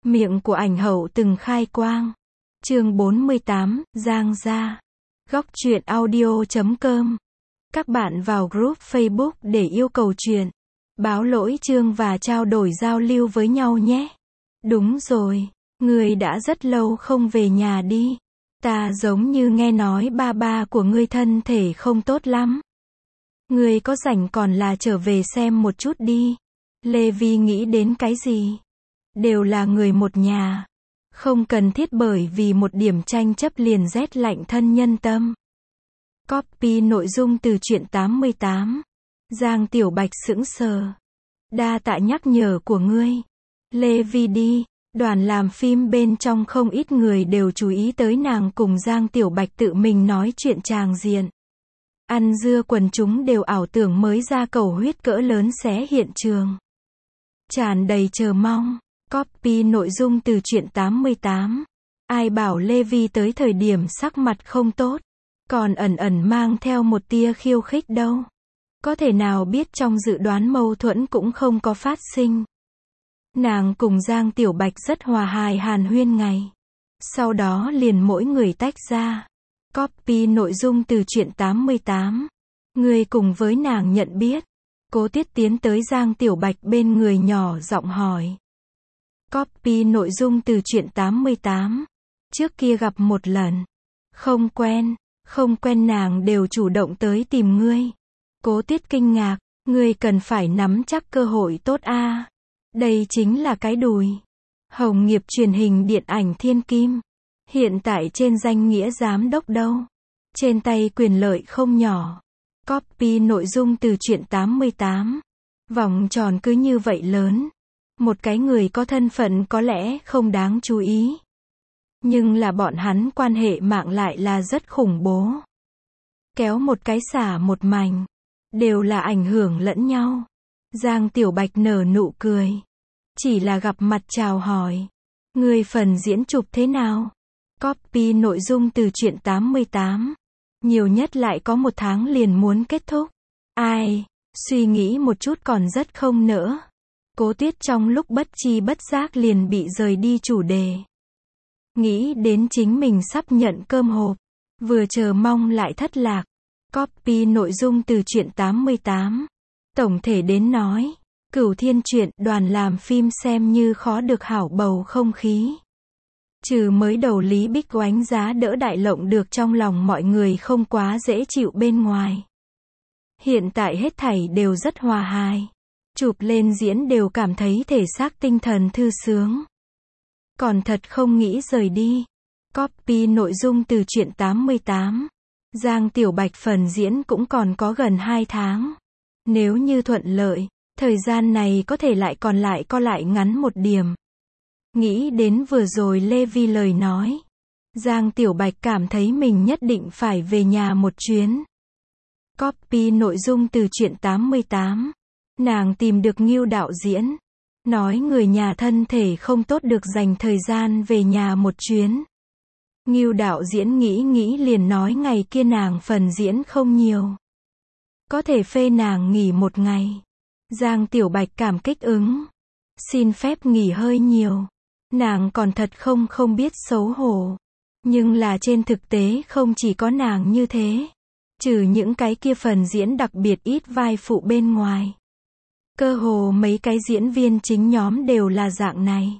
Miệng của ảnh hậu từng khai quang. Chương 48, Giang gia. Góc truyện audio.com. Các bạn vào group Facebook để yêu cầu truyện, báo lỗi chương và trao đổi giao lưu với nhau nhé. Đúng rồi, ngươi đã rất lâu không về nhà đi. Ta giống như nghe nói ba của ngươi thân thể không tốt lắm. Ngươi có rảnh còn là trở về xem một chút đi. Lê Vi nghĩ đến cái gì? Đều là người một nhà. Không cần thiết bởi vì một điểm tranh chấp liền rét lạnh thân nhân tâm. Copy nội dung từ truyện 88. Giang Tiểu Bạch sững sờ. Đa tạ nhắc nhở của ngươi. Lê Vi đi. Đoàn làm phim bên trong không ít người đều chú ý tới nàng cùng Giang Tiểu Bạch tự mình nói chuyện tràng diện. Ăn dưa quần chúng đều ảo tưởng mới ra cầu huyết cỡ lớn xé hiện trường. Tràn đầy chờ mong. Copy nội dung từ truyện 88. Ai bảo Lê Vi tới thời điểm sắc mặt không tốt, còn ẩn mang theo một tia khiêu khích đâu. Có thể nào biết trong dự đoán mâu thuẫn cũng không có phát sinh. Nàng cùng Giang Tiểu Bạch rất hòa hài hàn huyên ngày. Sau đó liền mỗi người tách ra. Copy nội dung từ truyện 88. Người cùng với nàng nhận biết. Cố Tiết tiến tới Giang Tiểu Bạch bên người nhỏ giọng hỏi. Copy nội dung từ truyện 88. Trước kia gặp một lần. Không quen nàng đều chủ động tới tìm ngươi. Cố Tiết kinh ngạc, ngươi cần phải nắm chắc cơ hội tốt a. Đây chính là cái đùi. Hồng nghiệp truyền hình điện ảnh thiên kim. Hiện tại trên danh nghĩa giám đốc đâu. Trên tay quyền lợi không nhỏ. Copy nội dung từ truyện 88. Vòng tròn cứ như vậy lớn. Một cái người có thân phận có lẽ không đáng chú ý. Nhưng là bọn hắn quan hệ mạng lại là rất khủng bố. Kéo một cái xả một mảnh. Đều là ảnh hưởng lẫn nhau. Giang Tiểu Bạch nở nụ cười. Chỉ là gặp mặt chào hỏi. Người phần diễn chụp thế nào? Copy nội dung từ truyện 88. Nhiều nhất lại có 1 tháng liền muốn kết thúc. Ai? Suy nghĩ một chút còn rất không nỡ. Cố Tiết trong lúc bất chi bất giác liền bị rời đi chủ đề. Nghĩ đến chính mình sắp nhận cơm hộp. Vừa chờ mong lại thất lạc. Copy nội dung từ truyện 88. Tổng thể đến nói. Cửu Thiên truyện, đoàn làm phim xem như khó được hảo bầu không khí. Trừ mới đầu Lý Bích oánh giá đỡ đại lộng được trong lòng mọi người không quá dễ chịu bên ngoài. Hiện tại hết thảy đều rất hòa hài. Chụp lên diễn đều cảm thấy thể xác tinh thần thư sướng. Còn thật không nghĩ rời đi. Copy nội dung từ truyện 88. Giang Tiểu Bạch phần diễn cũng còn có gần 2 tháng. Nếu như thuận lợi, thời gian này có thể lại còn lại co lại ngắn một điểm. Nghĩ đến vừa rồi Lê Vi lời nói. Giang Tiểu Bạch cảm thấy mình nhất định phải về nhà một chuyến. Copy nội dung từ truyện 88. Nàng tìm được Ngưu đạo diễn. Nói người nhà thân thể không tốt được dành thời gian về nhà một chuyến. Ngưu đạo diễn nghĩ liền nói ngày kia nàng phần diễn không nhiều. Có thể phê nàng nghỉ 1 ngày. Giang Tiểu Bạch cảm kích ứng. Xin phép nghỉ hơi nhiều. Nàng còn thật không biết xấu hổ. Nhưng là trên thực tế không chỉ có nàng như thế. Trừ những cái kia phần diễn đặc biệt ít vai phụ bên ngoài. Cơ hồ mấy cái diễn viên chính nhóm đều là dạng này.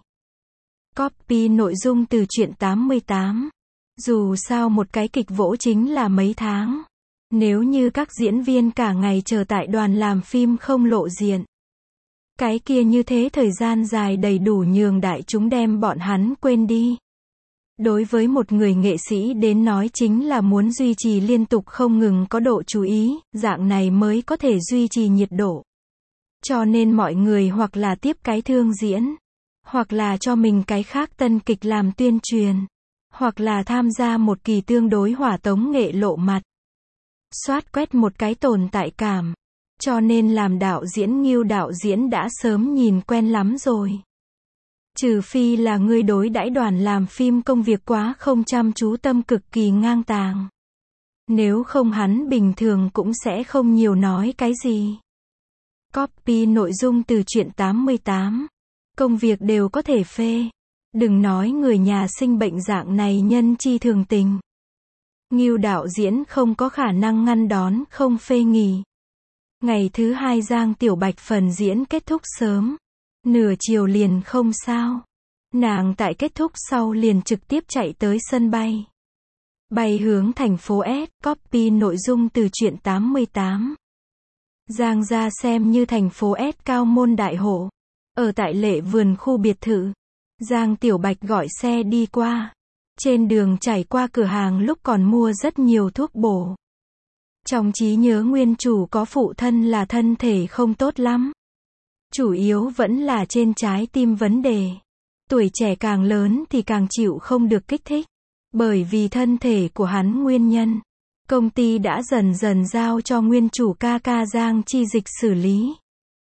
Copy nội dung từ truyện 88. Dù sao một cái kịch vỗ chính là mấy tháng. Nếu như các diễn viên cả ngày chờ tại đoàn làm phim không lộ diện. Cái kia như thế thời gian dài đầy đủ nhường đại chúng đem bọn hắn quên đi. Đối với một người nghệ sĩ đến nói chính là muốn duy trì liên tục không ngừng có độ chú ý, dạng này mới có thể duy trì nhiệt độ. Cho nên mọi người hoặc là tiếp cái thương diễn, hoặc là cho mình cái khác tân kịch làm tuyên truyền, hoặc là tham gia một kỳ tương đối hỏa tống nghệ lộ mặt. Soát quét một cái tồn tại cảm. Cho nên làm đạo diễn Ngưu đạo diễn đã sớm nhìn quen lắm rồi. Trừ phi là ngươi đối đãi đoàn làm phim công việc quá không chăm chú tâm cực kỳ ngang tàng. Nếu không hắn bình thường cũng sẽ không nhiều nói cái gì. Copy nội dung từ truyện 88. Công việc đều có thể phê. Đừng nói người nhà sinh bệnh dạng này nhân chi thường tình. Ngưu đạo diễn không có khả năng ngăn đón không phê nghỉ. Ngày thứ hai Giang Tiểu Bạch phần diễn kết thúc sớm. Nửa chiều liền không sao. Nàng tại kết thúc sau liền trực tiếp chạy tới sân bay. Bay hướng thành phố S, copy nội dung từ truyện 88. Giang gia xem như thành phố S cao môn đại hộ. Ở tại Lệ Vườn khu biệt thự. Giang Tiểu Bạch gọi xe đi qua. Trên đường trải qua cửa hàng lúc còn mua rất nhiều thuốc bổ. Trong trí nhớ nguyên chủ có phụ thân là thân thể không tốt lắm. Chủ yếu vẫn là trên trái tim vấn đề. Tuổi trẻ càng lớn thì càng chịu không được kích thích. Bởi vì thân thể của hắn nguyên nhân. Công ty đã dần dần giao cho nguyên chủ ca ca Giang Chi Dịch xử lý.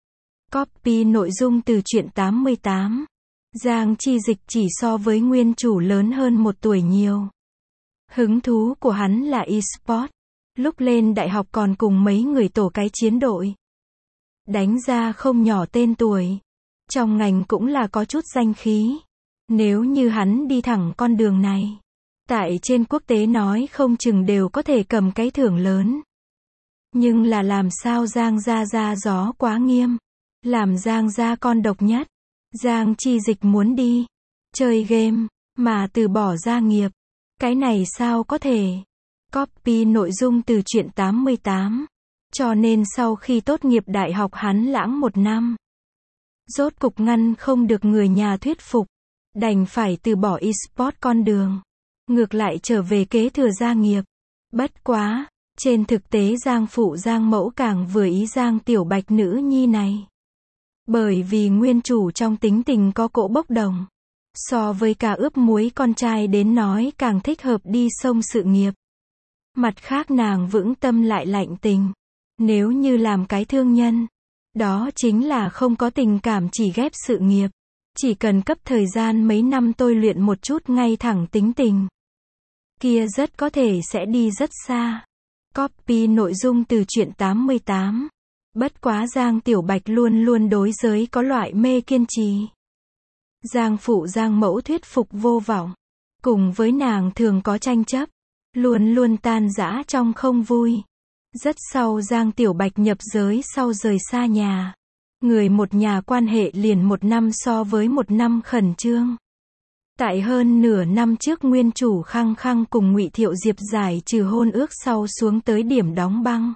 Copy nội dung từ truyện 88. Giang Chi Dịch chỉ so với nguyên chủ lớn hơn 1 tuổi nhiều. Hứng thú của hắn là e-sport. Lúc lên đại học còn cùng mấy người tổ cái chiến đội. Đánh ra không nhỏ tên tuổi. Trong ngành cũng là có chút danh khí. Nếu như hắn đi thẳng con đường này. Tại trên quốc tế nói không chừng đều có thể cầm cái thưởng lớn. Nhưng là làm sao Giang gia ra gió quá nghiêm. Làm Giang gia con độc nhất. Giang Chi Dịch muốn đi. Chơi game. Mà từ bỏ gia nghiệp. Cái này sao có thể. Copy nội dung từ truyện 88. Cho nên sau khi tốt nghiệp đại học hắn lãng 1 năm. Rốt cục ngăn không được người nhà thuyết phục. Đành phải từ bỏ e-sport con đường. Ngược lại trở về kế thừa gia nghiệp. Bất quá, trên thực tế Giang phụ Giang mẫu càng vừa ý Giang Tiểu Bạch nữ nhi này. Bởi vì nguyên chủ trong tính tình có cỗ bốc đồng. So với cả ướp muối con trai đến nói càng thích hợp đi sông sự nghiệp. Mặt khác nàng vững tâm lại lạnh tình. Nếu như làm cái thương nhân, đó chính là không có tình cảm chỉ ghép sự nghiệp. Chỉ cần cấp thời gian mấy năm tôi luyện một chút ngay thẳng tính tình. Kia rất có thể sẽ đi rất xa. Copy nội dung từ truyện 88. Bất quá Giang Tiểu Bạch luôn luôn đối giới có loại mê kiên trì. Giang phụ Giang mẫu thuyết phục vô vọng. Cùng với nàng thường có tranh chấp. Luôn luôn tan rã trong không vui. Rất sau Giang Tiểu Bạch nhập giới sau rời xa nhà. Người một nhà quan hệ liền 1 năm so với 1 năm khẩn trương. Tại hơn nửa năm trước nguyên chủ khăng khăng cùng Ngụy Thiệu Diệp giải trừ hôn ước sau xuống tới điểm đóng băng.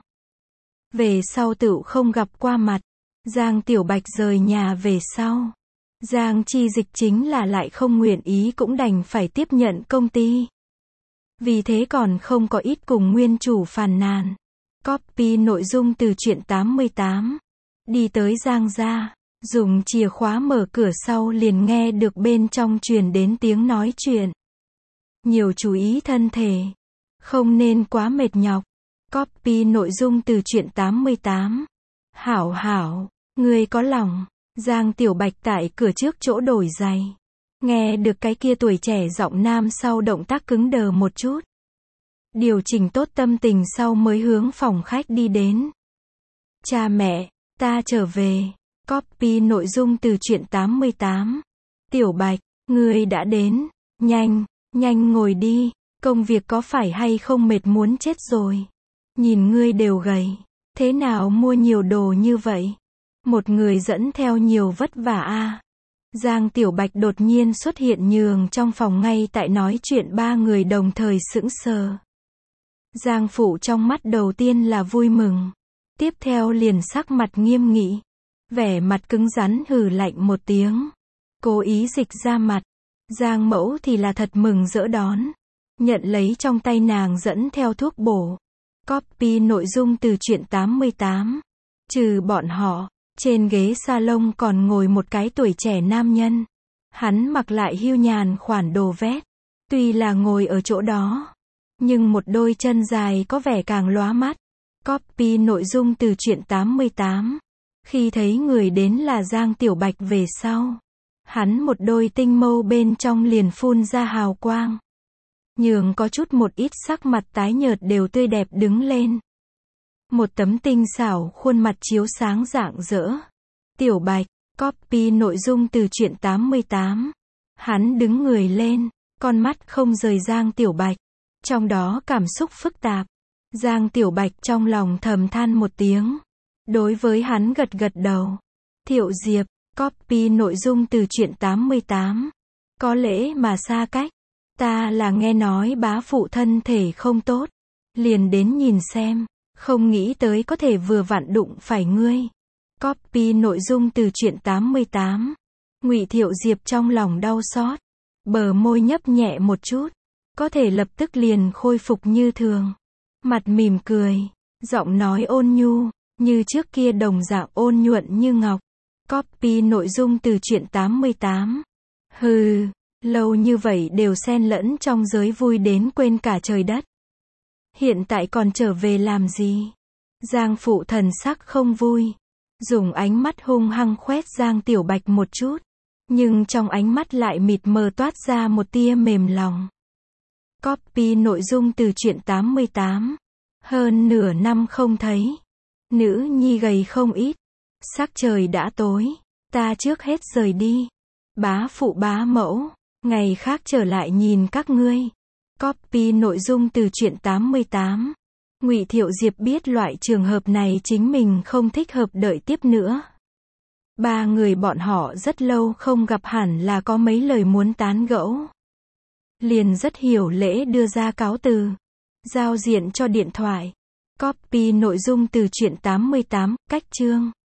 Về sau tựu không gặp qua mặt. Giang Tiểu Bạch rời nhà về sau. Giang Chi Dịch chính là lại không nguyện ý cũng đành phải tiếp nhận công ty. Vì thế còn không có ít cùng nguyên chủ phàn nàn. Copy nội dung từ truyện 88. Đi tới Giang gia, dùng chìa khóa mở cửa sau liền nghe được bên trong truyền đến tiếng nói chuyện. Nhiều chú ý thân thể. Không nên quá mệt nhọc. Copy nội dung từ truyện 88. Hảo hảo, ngươi có lòng. Giang Tiểu Bạch tại cửa trước chỗ đổi giày. Nghe được cái kia tuổi trẻ giọng nam sau động tác cứng đờ một chút. Điều chỉnh tốt tâm tình sau mới hướng phòng khách đi đến. Cha mẹ, ta trở về. Copy nội dung từ truyện 88. Tiểu Bạch, ngươi đã đến. Nhanh, nhanh ngồi đi. Công việc có phải hay không mệt muốn chết rồi. Nhìn ngươi đều gầy. Thế nào mua nhiều đồ như vậy? Một người dẫn theo nhiều vất vả a. Giang Tiểu Bạch đột nhiên xuất hiện nhường trong phòng ngay tại nói chuyện 3 người đồng thời sững sờ. Giang phụ trong mắt đầu tiên là vui mừng. Tiếp theo liền sắc mặt nghiêm nghị. Vẻ mặt cứng rắn hừ lạnh một tiếng. Cố ý dịch ra mặt. Giang mẫu thì là thật mừng rỡ đón. Nhận lấy trong tay nàng dẫn theo thuốc bổ. Copy nội dung từ truyện 88. Trừ bọn họ, trên ghế salon còn ngồi một cái tuổi trẻ nam nhân. Hắn mặc lại hưu nhàn khoản đồ vest. Tuy là ngồi ở chỗ đó, nhưng một đôi chân dài có vẻ càng lóa mắt. Copy nội dung từ truyện 88. Khi thấy người đến là Giang Tiểu Bạch về sau, hắn một đôi tinh mâu bên trong liền phun ra hào quang. Nhường có chút một ít sắc mặt tái nhợt đều tươi đẹp đứng lên. Một tấm tinh xảo khuôn mặt chiếu sáng rạng rỡ. Tiểu Bạch, copy nội dung từ truyện 88. Hắn đứng người lên, con mắt không rời Giang Tiểu Bạch. Trong đó cảm xúc phức tạp. Giang Tiểu Bạch trong lòng thầm than một tiếng. Đối với hắn gật gật đầu. Thiệu Diệp, copy nội dung từ truyện 88. Có lẽ mà xa cách. Ta là nghe nói bá phụ thân thể không tốt. Liền đến nhìn xem. Không nghĩ tới có thể vừa vặn đụng phải ngươi. Copy nội dung từ truyện 88. Ngụy Thiệu Diệp trong lòng đau xót. Bờ môi nhấp nhẹ một chút. Có thể lập tức liền khôi phục như thường. Mặt mỉm cười. Giọng nói ôn nhu. Như trước kia đồng dạng ôn nhuận như ngọc. Copy nội dung từ truyện 88. Hừ, lâu như vậy đều xen lẫn trong giới vui đến quên cả trời đất. Hiện tại còn trở về làm gì? Giang phụ thần sắc không vui. Dùng ánh mắt hung hăng khoét Giang Tiểu Bạch một chút. Nhưng trong ánh mắt lại mịt mờ toát ra một tia mềm lòng. Copy nội dung từ truyện 88. Hơn nửa năm không thấy. Nữ nhi gầy không ít. Sắc trời đã tối. Ta trước hết rời đi. Bá phụ bá mẫu. Ngày khác trở lại nhìn các ngươi. Copy nội dung từ truyện 88. Ngụy Thiệu Diệp biết loại trường hợp này chính mình không thích hợp đợi tiếp nữa. Ba người bọn họ rất lâu không gặp hẳn là có mấy lời muốn tán gẫu. Liền rất hiểu lễ đưa ra cáo từ. Giao diện cho điện thoại. Copy nội dung từ truyện 88, cách chương.